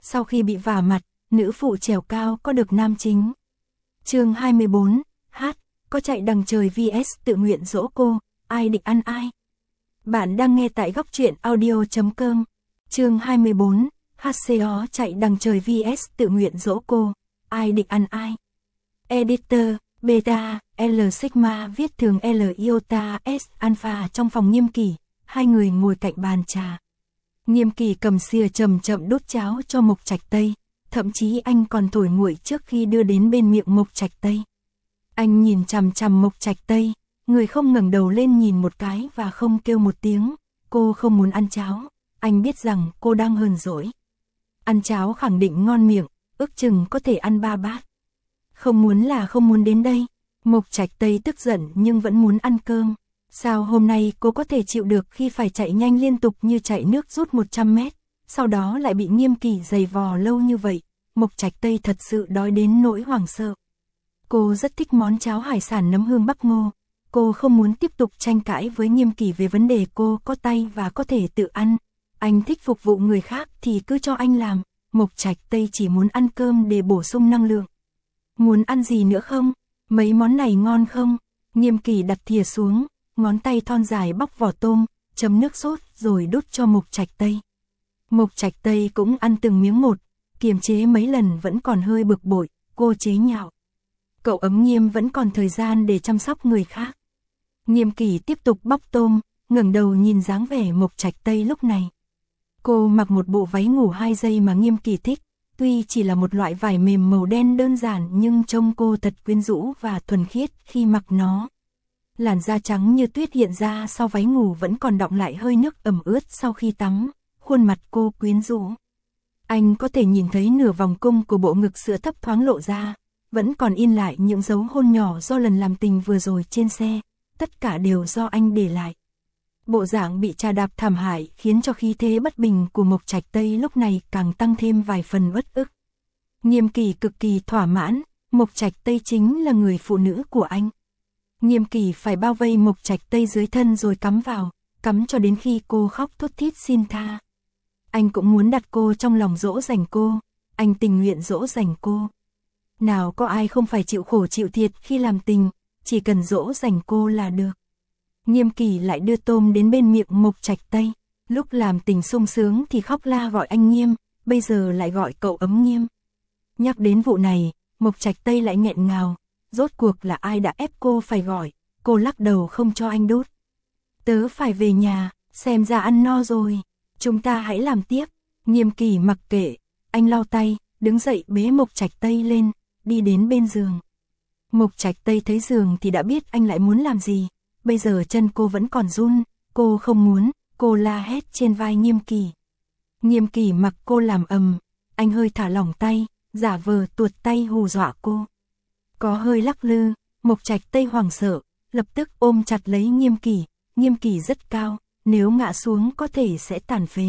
Sau khi bị vả mặt, nữ phụ trèo cao có được nam chính. Chương 24, hát, có chạy đằng trời vs tự nguyện dỗ cô, ai định ăn ai? Bạn đang nghe tại góc truyện audio.com. Chương 24, HCO chạy đằng trời vs tự nguyện dỗ cô, ai định ăn ai? Editor, Beta, L Sigma viết thường L Iota S Alpha trong phòng Nghiêm Kỳ, hai người ngồi cạnh bàn trà. Nghiêm Kỳ cầm xìa chậm chậm đút cháo cho Mộc Trạch Tây, thậm chí anh còn thổi nguội trước khi đưa đến bên miệng Mộc Trạch Tây. Anh nhìn chằm chằm Mộc Trạch Tây, người không ngẩng đầu lên nhìn một cái và không kêu một tiếng. Cô không muốn ăn cháo, anh biết rằng cô đang hờn dỗi. Ăn cháo khẳng định ngon miệng, ước chừng có thể ăn 3 bát. Không muốn là không muốn đến đây. Mộc Trạch Tây tức giận nhưng vẫn muốn ăn cơm. Sao hôm nay cô có thể chịu được khi phải chạy nhanh liên tục như chạy nước rút 100 mét, sau đó lại bị Nghiêm Kỳ giày vò lâu như vậy. Mộc Trạch Tây thật sự đói đến nỗi hoảng sợ. Cô rất thích món cháo hải sản nấm hương bắp ngô. Cô không muốn tiếp tục tranh cãi với Nghiêm Kỳ về vấn đề cô có tay và có thể tự ăn. Anh thích phục vụ người khác thì cứ cho anh làm. Mộc Trạch Tây chỉ muốn ăn cơm để bổ sung năng lượng. Muốn ăn gì nữa không? Mấy món này ngon không? Nghiêm Kỳ đặt thìa xuống, ngón tay thon dài bóc vỏ tôm, chấm nước sốt rồi đút cho Mộc Trạch Tây. Mộc Trạch Tây cũng ăn từng miếng một, kiềm chế mấy lần vẫn còn hơi bực bội, cô chế nhạo. Cậu Ấm Nghiêm vẫn còn thời gian để chăm sóc người khác. Nghiêm Kỳ tiếp tục bóc tôm, ngẩng đầu nhìn dáng vẻ Mộc Trạch Tây lúc này. Cô mặc một bộ váy ngủ 2 giây mà Nghiêm Kỳ thích, tuy chỉ là một loại vải mềm màu đen đơn giản nhưng trông cô thật quyến rũ và thuần khiết khi mặc nó. Làn da trắng như tuyết hiện ra sau váy ngủ vẫn còn đọng lại hơi nước ẩm ướt sau khi tắm, khuôn mặt cô quyến rũ. Anh có thể nhìn thấy nửa vòng cung của bộ ngực sữa thấp thoáng lộ ra, vẫn còn in lại những dấu hôn nhỏ do lần làm tình vừa rồi trên xe, tất cả đều do anh để lại. Bộ dạng bị trà đạp thảm hại khiến cho khí thế bất bình của Mộc Trạch Tây lúc này càng tăng thêm vài phần uất ức. Nghiêm Kỳ cực kỳ thỏa mãn, Mộc Trạch Tây chính là người phụ nữ của anh. Nghiêm Kỳ phải bao vây Mộc Trạch Tây dưới thân rồi cắm cho đến khi cô khóc thút thít xin tha. Anh cũng muốn đặt cô trong lòng dỗ dành cô, anh tình nguyện dỗ dành cô. Nào có ai không phải chịu khổ chịu thiệt khi làm tình, chỉ cần dỗ dành cô là được. Nghiêm Kỳ lại đưa tôm đến bên miệng Mộc Trạch Tây, lúc làm tình sung sướng thì khóc la gọi anh Nghiêm, bây giờ lại gọi cậu Ấm Nghiêm. Nhắc đến vụ này, Mộc Trạch Tây lại nghẹn ngào, rốt cuộc là ai đã ép cô phải gọi, cô lắc đầu không cho anh đút. Tớ phải về nhà, xem ra ăn no rồi, chúng ta hãy làm tiếp. Nghiêm Kỳ mặc kệ, anh lau tay, đứng dậy bế Mộc Trạch Tây lên, đi đến bên giường. Mộc Trạch Tây thấy giường thì đã biết anh lại muốn làm gì, bây giờ chân cô vẫn còn run, cô không muốn, cô la hét trên vai Nghiêm Kỳ. Nghiêm Kỳ mặc cô làm ầm, anh hơi thả lỏng tay, giả vờ tuột tay hù dọa cô. Có hơi lắc lư, Mộc Trạch Tây hoảng sợ, lập tức ôm chặt lấy Nghiêm Kỳ rất cao, nếu ngã xuống có thể sẽ tàn phế.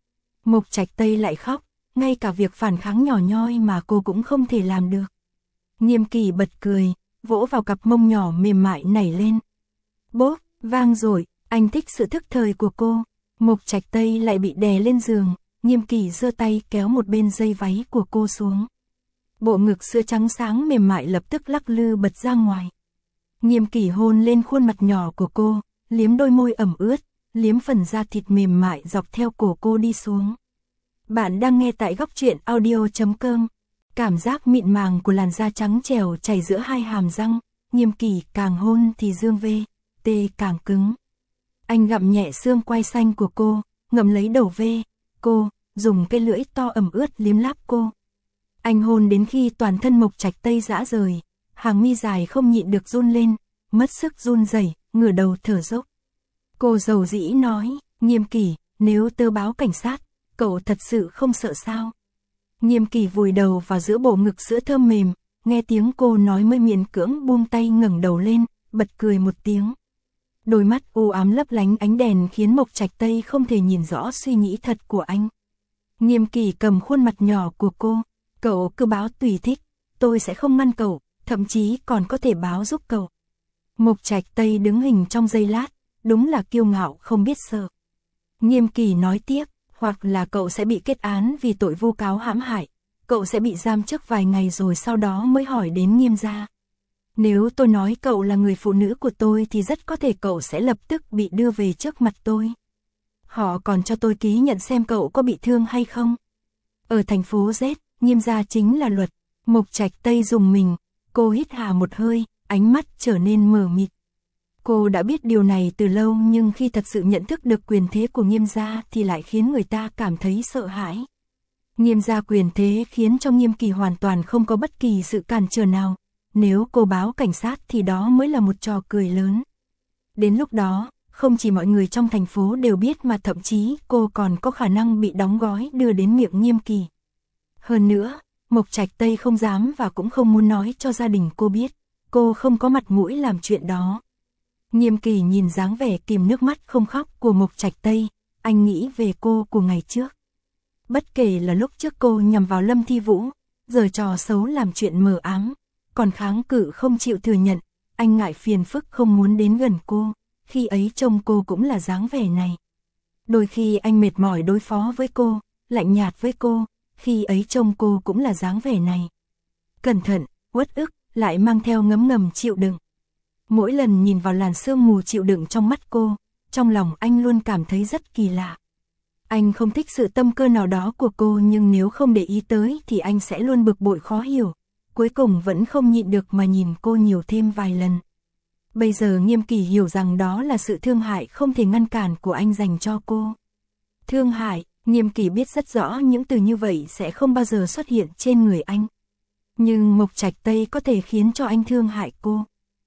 Mộc Trạch Tây lại khóc, ngay cả việc phản kháng nhỏ nhoi mà cô cũng không thể làm được. Nghiêm Kỳ bật cười, vỗ vào cặp mông nhỏ mềm mại nảy lên. Bốp, vang rồi, anh thích sự thức thời của cô. Mộc Trạch Tây lại bị đè lên giường, Nghiêm Kỳ giơ tay kéo một bên dây váy của cô xuống. Bộ ngực sữa trắng sáng mềm mại lập tức lắc lư bật ra ngoài. Nghiêm Kỳ hôn lên khuôn mặt nhỏ của cô, liếm đôi môi ẩm ướt, liếm phần da thịt mềm mại dọc theo cổ cô đi xuống. Bạn đang nghe tại góc truyện audio.com. Cảm giác mịn màng của làn da trắng trẻo chảy giữa hai hàm răng, Nghiêm Kỳ càng hôn thì dương tê càng cứng. Anh gặm nhẹ xương quai xanh của cô, ngậm lấy đầu cô, dùng cái lưỡi to ẩm ướt liếm láp cô. Anh hôn đến khi toàn thân Mộc Trạch Tây rã rời, hàng mi dài không nhịn được run lên, mất sức run rẩy, ngửa đầu thở dốc. Cô dầu dĩ nói, Nghiêm Kỳ, nếu tớ báo cảnh sát, cậu thật sự không sợ sao? Nghiêm Kỳ vùi đầu vào giữa bộ ngực sữa thơm mềm, nghe tiếng cô nói mới miễn cưỡng buông tay ngẩng đầu lên, bật cười một tiếng. Đôi mắt u ám lấp lánh ánh đèn khiến Mộc Trạch Tây không thể nhìn rõ suy nghĩ thật của anh. Nghiêm Kỳ cầm khuôn mặt nhỏ của cô, cậu cứ báo tùy thích, tôi sẽ không ngăn cậu, thậm chí còn có thể báo giúp cậu. Mộc Trạch Tây đứng hình trong giây lát, đúng là kiêu ngạo không biết sợ. Nghiêm Kỳ nói tiếp, hoặc là cậu sẽ bị kết án vì tội vu cáo hãm hại, cậu sẽ bị giam chức vài ngày rồi sau đó mới hỏi đến Nghiêm gia. Nếu tôi nói cậu là người phụ nữ của tôi thì rất có thể cậu sẽ lập tức bị đưa về trước mặt tôi. Họ còn cho tôi ký nhận xem cậu có bị thương hay không. Ở thành phố Z, Nghiêm gia chính là luật. Mộc Trạch Tây rùng mình, cô hít hà một hơi, ánh mắt trở nên mờ mịt. Cô đã biết điều này từ lâu nhưng khi thật sự nhận thức được quyền thế của Nghiêm gia thì lại khiến người ta cảm thấy sợ hãi. Nghiêm gia quyền thế khiến cho Nghiêm Kỳ hoàn toàn không có bất kỳ sự cản trở nào. Nếu cô báo cảnh sát thì đó mới là một trò cười lớn. Đến lúc đó, không chỉ mọi người trong thành phố đều biết mà thậm chí cô còn có khả năng bị đóng gói đưa đến miệng Nghiêm Kỳ. Hơn nữa, Mộc Trạch Tây không dám và cũng không muốn nói cho gia đình cô biết, cô không có mặt mũi làm chuyện đó. Nghiêm Kỳ nhìn dáng vẻ kìm nước mắt không khóc của Mộc Trạch Tây, anh nghĩ về cô của ngày trước. Bất kể là lúc trước cô nhằm vào Lâm Thi Vũ, giờ trò xấu làm chuyện mờ ám, còn kháng cự không chịu thừa nhận, anh ngại phiền phức không muốn đến gần cô, khi ấy trông cô cũng là dáng vẻ này. Đôi khi anh mệt mỏi đối phó với cô, lạnh nhạt với cô, khi ấy trông cô cũng là dáng vẻ này. Cẩn thận, uất ức, lại mang theo ngấm ngầm chịu đựng. Mỗi lần nhìn vào làn sương mù chịu đựng trong mắt cô, trong lòng anh luôn cảm thấy rất kỳ lạ. Anh không thích sự tâm cơ nào đó của cô nhưng nếu không để ý tới thì anh sẽ luôn bực bội khó hiểu. Cuối cùng vẫn không nhịn được mà nhìn cô nhiều thêm vài lần. Bây giờ Nghiêm Kỳ hiểu rằng đó là sự thương hại không thể ngăn cản của anh dành cho cô. Thương hại, Nghiêm Kỳ biết rất rõ những từ như vậy sẽ không bao giờ xuất hiện trên người anh. Nhưng Mộc Trạch Tây có thể khiến cho anh thương hại cô.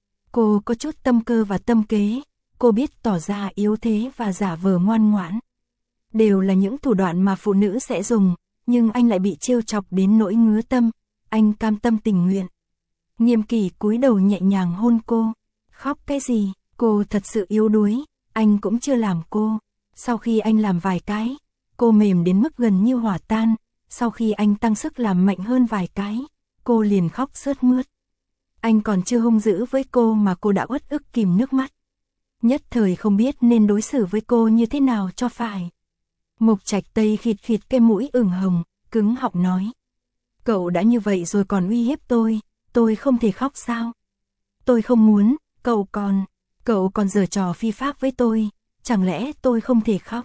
Cô có chút tâm cơ và tâm kế, cô biết tỏ ra yếu thế và giả vờ ngoan ngoãn. Đều là những thủ đoạn mà phụ nữ sẽ dùng, nhưng anh lại bị trêu chọc đến nỗi ngứa tâm, anh cam tâm tình nguyện. Nghiêm Kỳ cúi đầu nhẹ nhàng hôn cô. Khóc cái gì, cô thật sự yếu đuối, anh cũng chưa làm cô. Sau khi anh làm vài cái, cô mềm đến mức gần như hỏa tan, sau khi anh tăng sức làm mạnh hơn vài cái, cô liền khóc sướt mướt. Anh còn chưa hung dữ với cô mà cô đã uất ức kìm nước mắt. Nhất thời không biết nên đối xử với cô như thế nào cho phải. Mộc Trạch Tây khịt khịt cái mũi ửng hồng, cứng họng nói. Cậu đã như vậy rồi còn uy hiếp tôi không thể khóc sao? Tôi không muốn, cậu còn giở trò phi pháp với tôi, chẳng lẽ tôi không thể khóc?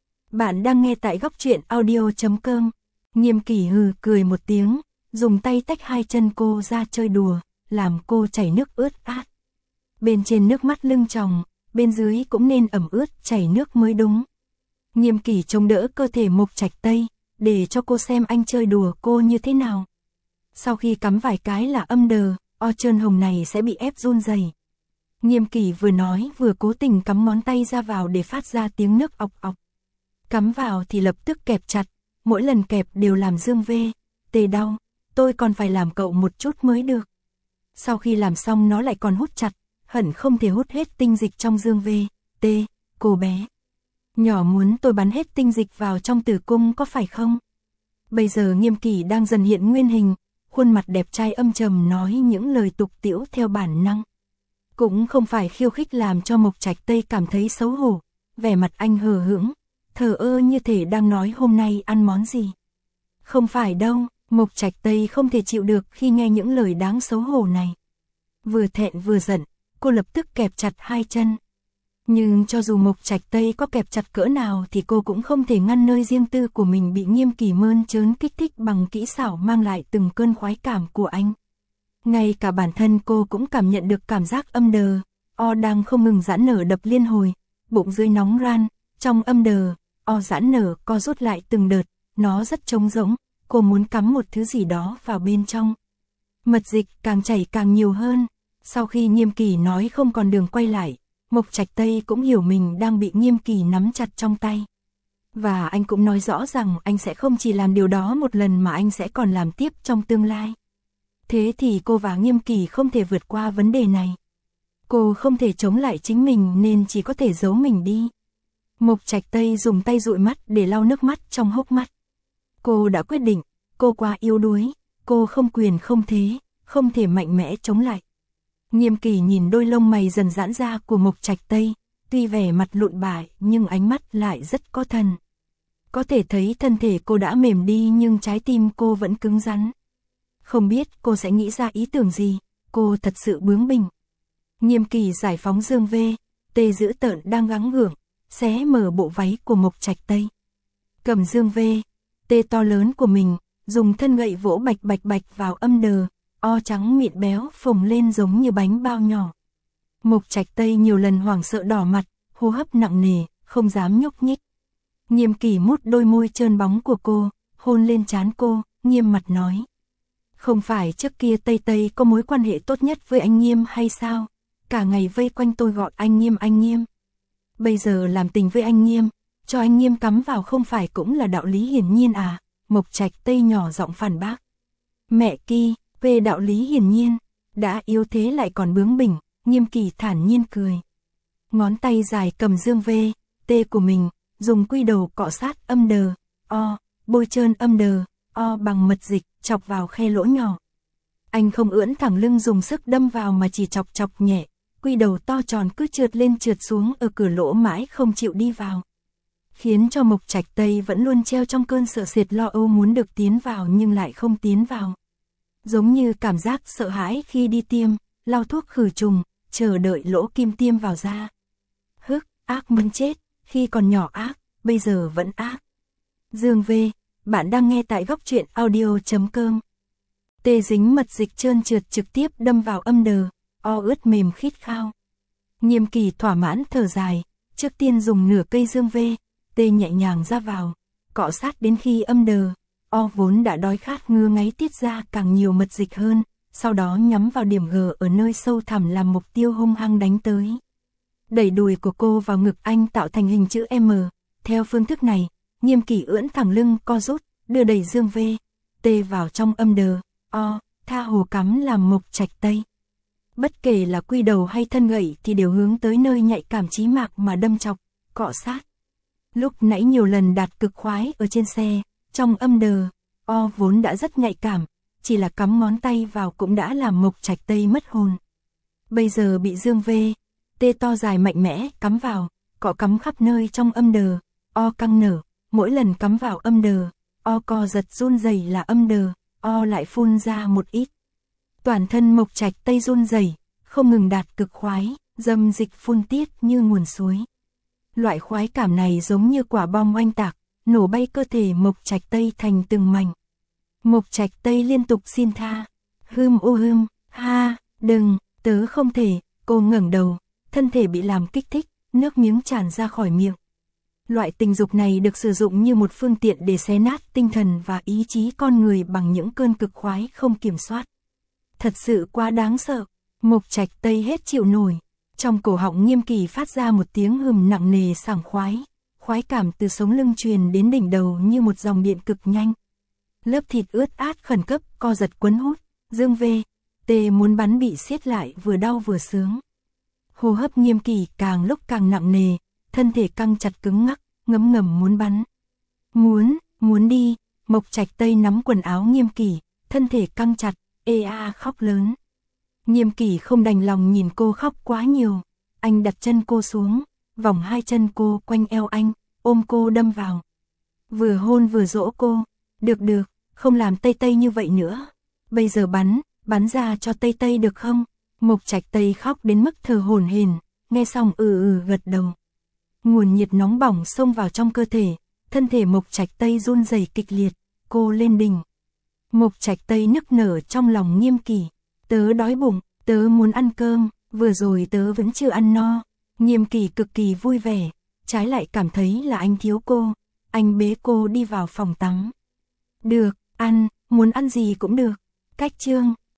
Bạn đang nghe tại Góc Truyện Audio.com. Nghiêm Kỳ hừ cười một tiếng, dùng tay tách hai chân cô ra chơi đùa, làm cô chảy nước ướt át. Bên trên nước mắt lưng tròng, bên dưới cũng nên ẩm ướt chảy nước mới đúng. Nghiêm Kỳ chống đỡ cơ thể Mộc Trạch Tây, để cho cô xem anh chơi đùa cô như thế nào. Sau khi cắm vài cái là âm đờ, o trơn hồng này sẽ bị ép run rẩy. Nghiêm Kỳ vừa nói vừa cố tình cắm ngón tay ra vào để phát ra tiếng nước ọc ọc. Cắm vào thì lập tức kẹp chặt, mỗi lần kẹp đều làm dương vê, tê đau, tôi còn phải làm cậu một chút mới được. Sau khi làm xong nó lại còn hút chặt, hẳn không thể hút hết tinh dịch trong dương vê, tê, cô bé. Nhỏ muốn tôi bắn hết tinh dịch vào trong tử cung có phải không? Bây giờ Nghiêm Kỳ đang dần hiện nguyên hình, khuôn mặt đẹp trai âm trầm nói những lời tục tĩu theo bản năng. Cũng không phải khiêu khích làm cho Mộc Trạch Tây cảm thấy xấu hổ, vẻ mặt anh hờ hững, thờ ơ như thể đang nói hôm nay ăn món gì. Không phải đâu, Mộc Trạch Tây không thể chịu được khi nghe những lời đáng xấu hổ này. Vừa thẹn vừa giận, cô lập tức kẹp chặt hai chân. Nhưng cho dù Mộc Trạch Tây có kẹp chặt cỡ nào thì cô cũng không thể ngăn nơi riêng tư của mình bị Nghiêm Kỳ mơn trớn kích thích bằng kỹ xảo mang lại từng cơn khoái cảm của anh. Ngay cả bản thân cô cũng cảm nhận được cảm giác âm đờ, o đang không ngừng giãn nở đập liên hồi, bụng dưới nóng ran, trong âm đờ, o giãn nở co rút lại từng đợt, nó rất trống rỗng, cô muốn cắm một thứ gì đó vào bên trong. Mật dịch càng chảy càng nhiều hơn, sau khi Nghiêm Kỳ nói không còn đường quay lại, Mộc Trạch Tây cũng hiểu mình đang bị Nghiêm Kỳ nắm chặt trong tay. Và anh cũng nói rõ rằng anh sẽ không chỉ làm điều đó một lần mà anh sẽ còn làm tiếp trong tương lai. Thế thì cô và Nghiêm Kỳ không thể vượt qua vấn đề này. Cô không thể chống lại chính mình nên chỉ có thể giấu mình đi. Mộc Trạch Tây dùng tay dụi mắt để lau nước mắt trong hốc mắt. Cô đã quyết định, cô quá yếu đuối, cô không quyền không thế, không thể mạnh mẽ chống lại. Nghiêm Kỳ nhìn đôi lông mày dần giãn ra của Mộc Trạch Tây, tuy vẻ mặt lụn bại nhưng ánh mắt lại rất có thần. Có thể thấy thân thể cô đã mềm đi nhưng trái tim cô vẫn cứng rắn. Không biết cô sẽ nghĩ ra ý tưởng gì, cô thật sự bướng bỉnh. Nghiêm Kỳ giải phóng Dương V, Tê dữ tợn đang gắng gượng, xé mở bộ váy của Mộc Trạch Tây. Cầm Dương V, Tê to lớn của mình, dùng thân gậy vỗ bạch bạch bạch vào âm đờ, o trắng mịn béo phồng lên giống như bánh bao nhỏ. Mộc Trạch Tây nhiều lần hoảng sợ đỏ mặt, hô hấp nặng nề, không dám nhúc nhích. Nghiêm Kỳ mút đôi môi trơn bóng của cô, hôn lên trán cô, nghiêm mặt nói. Không phải trước kia Tây Tây có mối quan hệ tốt nhất với anh Nghiêm hay sao? Cả ngày vây quanh tôi gọi anh Nghiêm anh Nghiêm. Bây giờ làm tình với anh Nghiêm, cho anh Nghiêm cắm vào không phải cũng là đạo lý hiển nhiên à? Mộc Trạch Tây nhỏ giọng phản bác. Mẹ Kỳ, về đạo lý hiển nhiên, đã yếu thế lại còn bướng bỉnh, Nghiêm Kỳ thản nhiên cười. Ngón tay dài cầm Dương V, Tê của mình, dùng quy đầu cọ sát âm đờ, o, bôi trơn âm đờ, o bằng mật dịch, chọc vào khe lỗ nhỏ. Anh không ưỡn thẳng lưng dùng sức đâm vào mà chỉ chọc chọc nhẹ, quy đầu to tròn cứ trượt lên trượt xuống ở cửa lỗ mãi không chịu đi vào. Khiến cho Mộc Trạch Tây vẫn luôn treo trong cơn sợ sệt lo âu muốn được tiến vào nhưng lại không tiến vào. Giống như cảm giác sợ hãi khi đi tiêm, lau thuốc khử trùng, chờ đợi lỗ kim tiêm vào da. Hức, ác muốn chết, khi còn nhỏ ác, bây giờ vẫn ác. Dương V, bạn đang nghe tại góc truyện audio.com. Tê dính mật dịch trơn trượt trực tiếp đâm vào âm đờ, o ướt mềm khít khao. Nghiêm Kỳ thỏa mãn thở dài, trước tiên dùng nửa cây Dương V, Tê nhẹ nhàng ra vào, cọ sát đến khi âm đờ, o vốn đã đói khát ngứa ngáy tiết ra càng nhiều mật dịch hơn, sau đó nhắm vào điểm G ở nơi sâu thẳm làm mục tiêu hung hăng đánh tới. Đẩy đùi của cô vào ngực anh tạo thành hình chữ M, theo phương thức này, Nghiêm Kỳ ưỡn thẳng lưng co rút, đưa đẩy Dương V, Tê vào trong âm đờ, o, tha hồ cắm làm Mộc Trạch Tây. Bất kể là quy đầu hay thân gậy thì đều hướng tới nơi nhạy cảm chí mạc mà đâm chọc, cọ sát. Lúc nãy nhiều lần đạt cực khoái ở trên xe, trong âm đờ, o vốn đã rất nhạy cảm, chỉ là cắm ngón tay vào cũng đã làm Mộc Trạch Tây mất hồn. Bây giờ bị Dương V, Tê to dài mạnh mẽ cắm vào, cọ cắm khắp nơi trong âm đờ, o căng nở, mỗi lần cắm vào âm đờ, o co giật run rẩy là âm đờ, o lại phun ra một ít. Toàn thân Mộc Trạch Tây run rẩy, không ngừng đạt cực khoái, dâm dịch phun tiết như nguồn suối. Loại khoái cảm này giống như quả bom oanh tạc, nổ bay cơ thể Mộc Trạch Tây thành từng mảnh. Mộc Trạch Tây liên tục xin tha. Hưm, ha, đừng, tớ không thể, cô ngẩng đầu, thân thể bị làm kích thích, nước miếng tràn ra khỏi miệng. Loại tình dục này được sử dụng như một phương tiện để xé nát tinh thần và ý chí con người bằng những cơn cực khoái không kiểm soát. Thật sự quá đáng sợ, Mộc Trạch Tây hết chịu nổi. Trong cổ họng Nghiêm Kỳ phát ra một tiếng hừm nặng nề sảng khoái, khoái cảm từ sống lưng truyền đến đỉnh đầu như một dòng điện cực nhanh. Lớp thịt ướt át khẩn cấp co giật quấn hút, Dương V, Tê muốn bắn bị siết lại vừa đau vừa sướng. Hô hấp Nghiêm Kỳ càng lúc càng nặng nề, thân thể căng chặt cứng ngắc, ngấm ngầm muốn bắn. Muốn đi, Mộc Trạch Tây nắm quần áo Nghiêm Kỳ, thân thể căng chặt, khóc lớn. Nghiêm Kỳ không đành lòng nhìn cô khóc quá nhiều, anh đặt chân cô xuống, vòng hai chân cô quanh eo anh, ôm cô đâm vào. Vừa hôn vừa dỗ cô, được, không làm Tây Tây như vậy nữa. Bây giờ bắn ra cho Tây Tây được không? Mộc Trạch Tây khóc đến mức thở hổn hển, nghe xong gật đầu. Nguồn nhiệt nóng bỏng xông vào trong cơ thể, thân thể Mộc Trạch Tây run rẩy kịch liệt, cô lên đỉnh. Mộc Trạch Tây nức nở trong lòng Nghiêm Kỳ, tớ đói bụng, tớ muốn ăn cơm, vừa rồi tớ vẫn chưa ăn no. Nghiêm Kỳ cực kỳ vui vẻ, trái lại cảm thấy là anh thiếu cô, anh bế cô đi vào phòng tắm. Được, muốn ăn gì cũng được. Cách chương